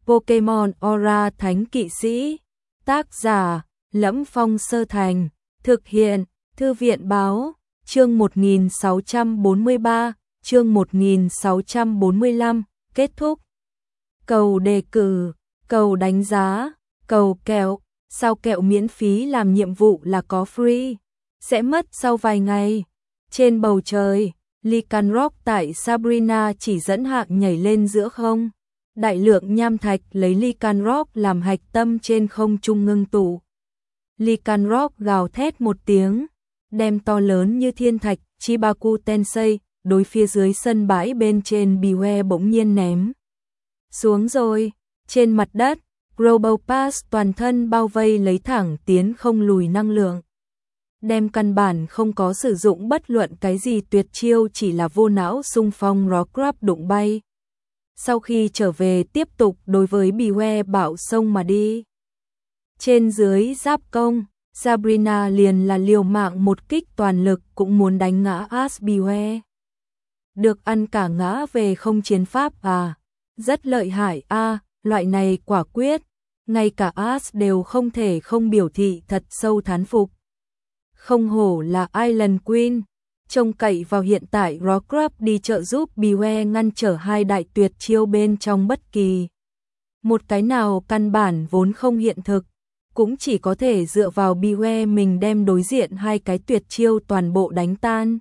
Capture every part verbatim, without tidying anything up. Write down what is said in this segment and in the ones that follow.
Pokemon Aura Thánh Kỵ Sĩ. Tác giả: Lẫm Phong Sơ Thành. Thực hiện: Thư viện báo. Chương một nghìn sáu trăm bốn mươi ba, chương một nghìn sáu trăm bốn mươi lăm, kết thúc. Cầu đề cử, cầu đánh giá, cầu kẹo. Sao kẹo miễn phí làm nhiệm vụ là có free? Sẽ mất sau vài ngày. Trên bầu trời, Lycanroc tại Sabrina chỉ dẫn hạng nhảy lên giữa không. Đại lượng nham thạch lấy Lycanroc làm hạch tâm trên không trung ngưng tụ. Lycanroc gào thét một tiếng, đem to lớn như thiên thạch Chibaku Tensei đối phía dưới sân bãi bên trên Biwe bỗng nhiên ném xuống rồi. Trên mặt đất, Global Pass toàn thân bao vây lấy thẳng tiến không lùi năng lượng. Đem căn bản không có sử dụng bất luận cái gì tuyệt chiêu, chỉ là vô não xung phong Rock Grab đụng bay. Sau khi trở về tiếp tục đối với Biwe bạo sông mà đi. Trên dưới giáp công, Sabrina liền là liều mạng một kích toàn lực cũng muốn đánh ngã Ash Biwe. Được ăn cả ngã về không chiến pháp à? Rất lợi hại a, à, loại này quả quyết, ngay cả Ash đều không thể không biểu thị thật sâu thán phục. Không hổ là Island Queen, trông cậy vào hiện tại Rock Grab đi trợ giúp Biwe ngăn trở hai đại tuyệt chiêu bên trong bất kỳ. Một cái nào căn bản vốn không hiện thực, cũng chỉ có thể dựa vào Biwe mình đem đối diện hai cái tuyệt chiêu toàn bộ đánh tan.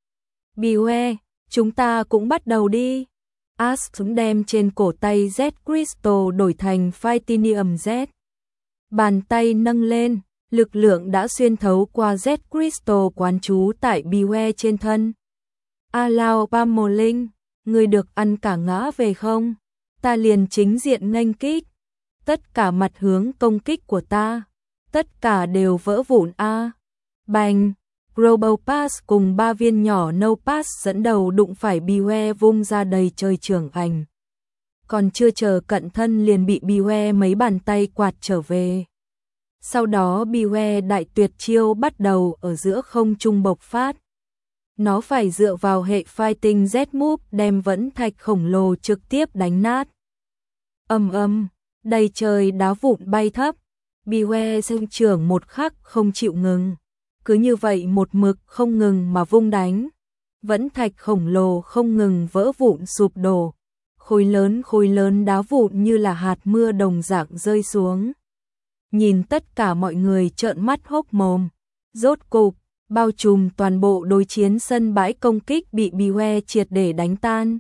Biwe, chúng ta cũng bắt đầu đi. Ash đem trên cổ tay Z Crystal đổi thành Phytinium Z. Bàn tay nâng lên, lực lượng đã xuyên thấu qua Z Crystal quán trú tại Biwe trên thân. Alao Pamolin, người được ăn cả ngã về không? Ta liền chính diện nghênh kích. Tất cả mặt hướng công kích của ta, tất cả đều vỡ vụn a. À. Bành, Global Pass cùng ba viên nhỏ No Pass dẫn đầu đụng phải Biwe vung ra đầy trời trưởng ảnh. Còn chưa chờ cận thân liền bị Biwe mấy bàn tay quạt trở về. Sau đó Biwe đại tuyệt chiêu bắt đầu ở giữa không trung bộc phát. Nó phải dựa vào hệ Fighting Z Move đem vẫn thạch khổng lồ trực tiếp đánh nát. Âm âm, đầy trời đá vụn bay thấp. Biwe sinh trưởng một khắc không chịu ngừng. Cứ như vậy một mực không ngừng mà vung đánh. Vẫn thạch khổng lồ không ngừng vỡ vụn sụp đổ. Khối lớn khối lớn đá vụn như là hạt mưa đồng dạng rơi xuống. Nhìn tất cả mọi người trợn mắt hốc mồm. Rốt cục, bao trùm toàn bộ đối chiến sân bãi công kích bị Biwe triệt để đánh tan.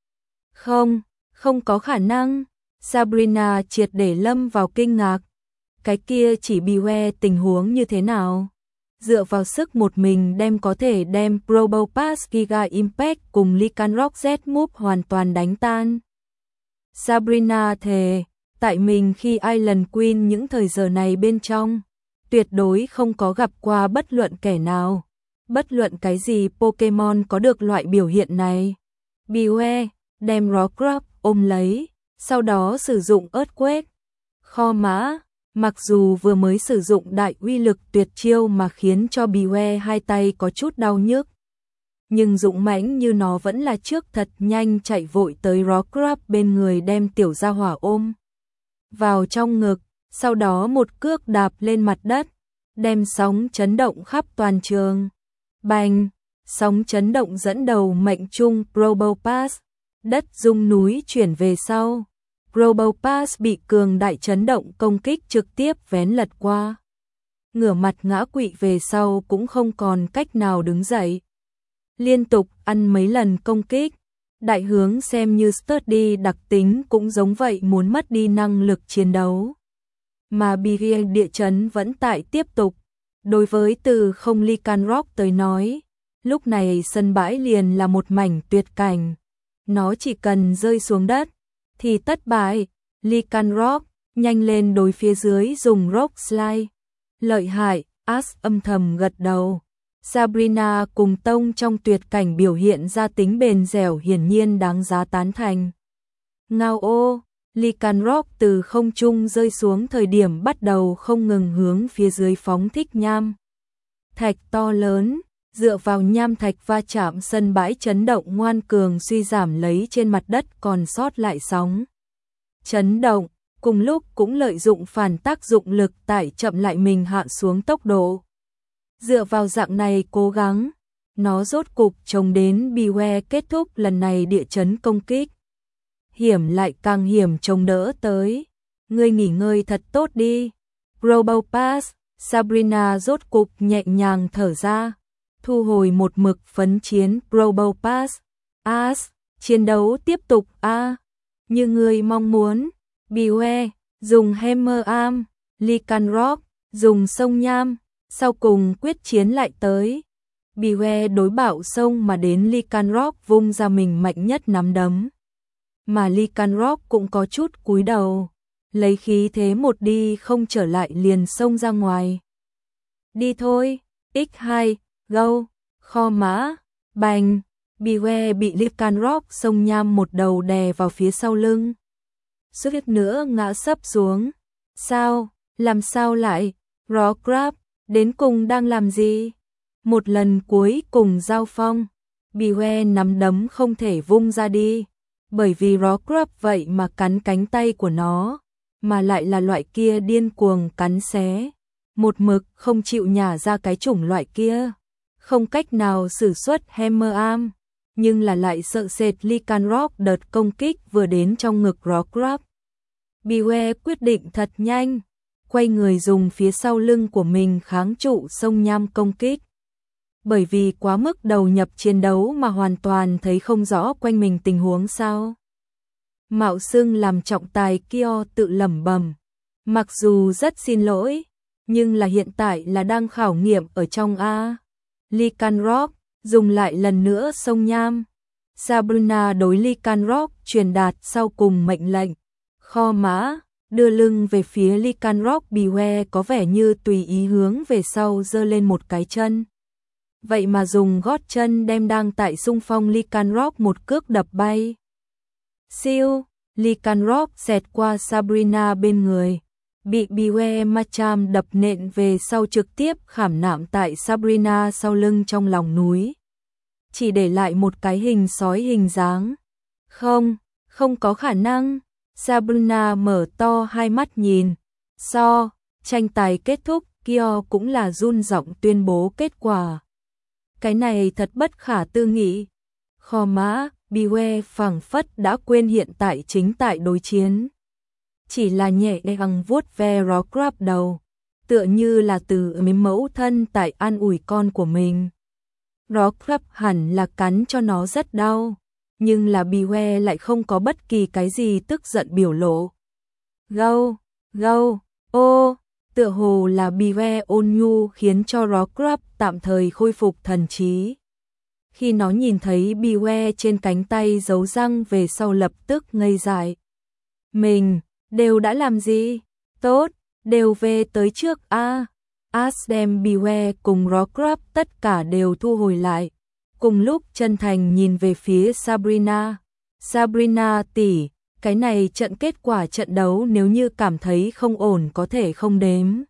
Không, không có khả năng. Sabrina triệt để lâm vào kinh ngạc. Cái kia chỉ Biwe tình huống như thế nào? Dựa vào sức một mình đem có thể đem Global Pass Giga Impact cùng Lycanroc Z Move hoàn toàn đánh tan. Sabrina thề, tại mình khi Island Queen những thời giờ này bên trong, tuyệt đối không có gặp qua bất luận kẻ nào, bất luận cái gì Pokemon có được loại biểu hiện này. Biwe đem Rock Grab ôm lấy, sau đó sử dụng Earthquake. Kho mã, mặc dù vừa mới sử dụng đại uy lực tuyệt chiêu mà khiến cho Biwe hai tay có chút đau nhức, nhưng dũng mãnh như nó vẫn là trước thật nhanh chạy vội tới Rock Grab bên người đem tiểu gia hỏa ôm vào trong ngực, sau đó một cước đạp lên mặt đất, đem sóng chấn động khắp toàn trường. Bành, sóng chấn động dẫn đầu mệnh trung Global Pass, đất rung núi chuyển về sau. Global Pass bị cường đại chấn động công kích trực tiếp vén lật qua. Ngửa mặt ngã quỵ về sau cũng không còn cách nào đứng dậy. Liên tục ăn mấy lần công kích, đại hướng xem như Sturdy đặc tính cũng giống vậy muốn mất đi năng lực chiến đấu. Mà Biwe địa chấn vẫn tại tiếp tục. Đối với từ không Lycanroc tới nói, lúc này sân bãi liền là một mảnh tuyệt cảnh. Nó chỉ cần rơi xuống đất thì tất bại. Lycanroc, nhanh lên đối phía dưới dùng Rock Slide. Lợi hại, Ash âm thầm gật đầu. Sabrina cùng Tông trong tuyệt cảnh biểu hiện ra tính bền dẻo hiển nhiên đáng giá tán thành. Ngao ô, Lycanroc từ không trung rơi xuống thời điểm bắt đầu không ngừng hướng phía dưới phóng thích nham thạch to lớn, dựa vào nham thạch va chạm sân bãi chấn động ngoan cường suy giảm lấy trên mặt đất còn sót lại sóng chấn động, cùng lúc cũng lợi dụng phản tác dụng lực tải chậm lại mình hạ xuống tốc độ. Dựa vào dạng này cố gắng, nó rốt cục chống đến Beware kết thúc lần này địa chấn công kích. Hiểm lại càng hiểm chống đỡ tới. Ngươi nghỉ ngơi thật tốt đi. Global Pass, Sabrina rốt cục nhẹ nhàng thở ra, thu hồi một mực phấn chiến Global Pass. As, chiến đấu tiếp tục a. À, như ngươi mong muốn. Beware, dùng Hammer Arm, Lycanroc, dùng sông nham, sau cùng quyết chiến lại tới. Beware đối bạo sông mà đến Lycanroc vung ra mình mạnh nhất nắm đấm. Mà Lycanroc cũng có chút cúi đầu, lấy khí thế một đi không trở lại liền xông ra ngoài. Đi thôi, nhân hai, go, kho mã, bành, Beware bị Lycanroc sông nham một đầu đè vào phía sau lưng. Suýt nữa ngã sấp xuống. Sao, làm sao lại, Rockruff, đến cùng đang làm gì? Một lần cuối cùng giao phong, Beware nắm đấm không thể vung ra đi, bởi vì Rockruff vậy mà cắn cánh tay của nó, mà lại là loại kia điên cuồng cắn xé, một mực không chịu nhả ra cái chủng loại kia, không cách nào sử xuất Hammer Arm, nhưng là lại sợ sệt Lycanroc đợt công kích vừa đến trong ngực Rockruff. Beware quyết định thật nhanh, quay người dùng phía sau lưng của mình kháng trụ sông nham công kích. Bởi vì quá mức đầu nhập chiến đấu mà hoàn toàn thấy không rõ quanh mình tình huống sao. Mạo xưng làm trọng tài Kyo tự lẩm bẩm, mặc dù rất xin lỗi, nhưng là hiện tại là đang khảo nghiệm ở trong A. Lycanroc, dùng lại lần nữa sông nham. Sabrina đối Lycanroc truyền đạt sau cùng mệnh lệnh. Kho mã, đưa lưng về phía Lycanroc. Beware có vẻ như tùy ý hướng về sau giơ lên một cái chân. Vậy mà dùng gót chân đem đang tại xung phong Lycanroc một cước đập bay. Siêu, Lycanroc xẹt qua Sabrina bên người, bị Beware Macham đập nện về sau trực tiếp khảm nạm tại Sabrina sau lưng trong lòng núi. Chỉ để lại một cái hình sói hình dáng. Không, không có khả năng. Sabrina mở to hai mắt nhìn. So, tranh tài kết thúc, Kyo cũng là run giọng tuyên bố kết quả. Cái này thật bất khả tư nghị. Kho mã, Beware phảng phất đã quên hiện tại chính tại đối chiến. Chỉ là nhẹ nhàng vuốt ve Rockruff đầu, tựa như là từ mấy mẫu thân tại an ủi con của mình. Rockruff hẳn là cắn cho nó rất đau, nhưng là Beware lại không có bất kỳ cái gì tức giận biểu lộ. Go, go, ô, tựa hồ là Beware ôn nhu khiến cho Rockruff tạm thời khôi phục thần trí. Khi nó nhìn thấy Beware trên cánh tay giấu răng về sau lập tức ngây dại. Mình, đều đã làm gì? Tốt, đều về tới trước a. As đem Beware cùng Rockruff tất cả đều thu hồi lại. Cùng lúc chân thành nhìn về phía Sabrina. Sabrina tỷ, cái này trận kết quả trận đấu nếu như cảm thấy không ổn có thể không đếm.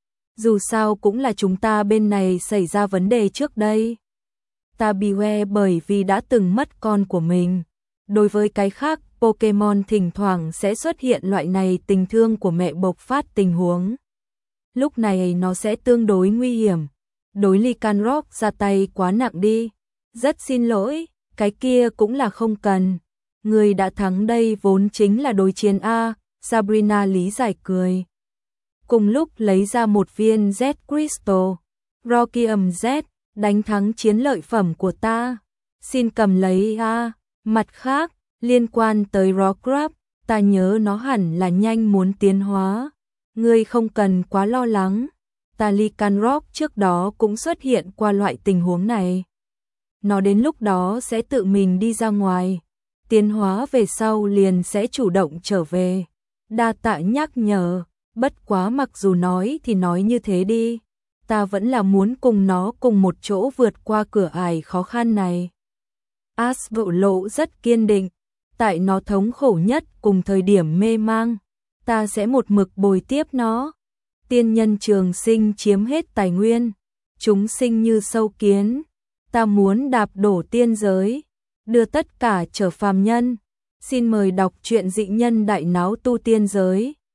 Dù sao cũng là chúng ta bên này xảy ra vấn đề trước đây. Ta Beware bởi vì đã từng mất con của mình. Đối với cái khác, Pokemon thỉnh thoảng sẽ xuất hiện loại này tình thương của mẹ bộc phát tình huống. Lúc này nó sẽ tương đối nguy hiểm. Đối Lycanroc ra tay quá nặng đi. Rất xin lỗi, cái kia cũng là không cần. Người đã thắng đây vốn chính là đối chiến A. Sabrina lý giải cười. Cùng lúc lấy ra một viên Z Crystal. Rockium Z, đánh thắng chiến lợi phẩm của ta. Xin cầm lấy A. Mặt khác, liên quan tới Rockruff, ta nhớ nó hẳn là nhanh muốn tiến hóa. Ngươi không cần quá lo lắng. Ta Lycanroc trước đó cũng xuất hiện qua loại tình huống này. Nó đến lúc đó sẽ tự mình đi ra ngoài. Tiến hóa về sau liền sẽ chủ động trở về. Đa tạ nhắc nhở, bất quá mặc dù nói thì nói như thế đi. Ta vẫn là muốn cùng nó cùng một chỗ vượt qua cửa ải khó khăn này. As lộ lộ rất kiên định. Tại nó thống khổ nhất cùng thời điểm mê mang, ta sẽ một mực bồi tiếp nó. Tiên nhân trường sinh chiếm hết tài nguyên, chúng sinh như sâu kiến. Ta muốn đạp đổ tiên giới, đưa tất cả trở phàm nhân. Xin mời đọc truyện Dị nhân đại náo tu tiên giới.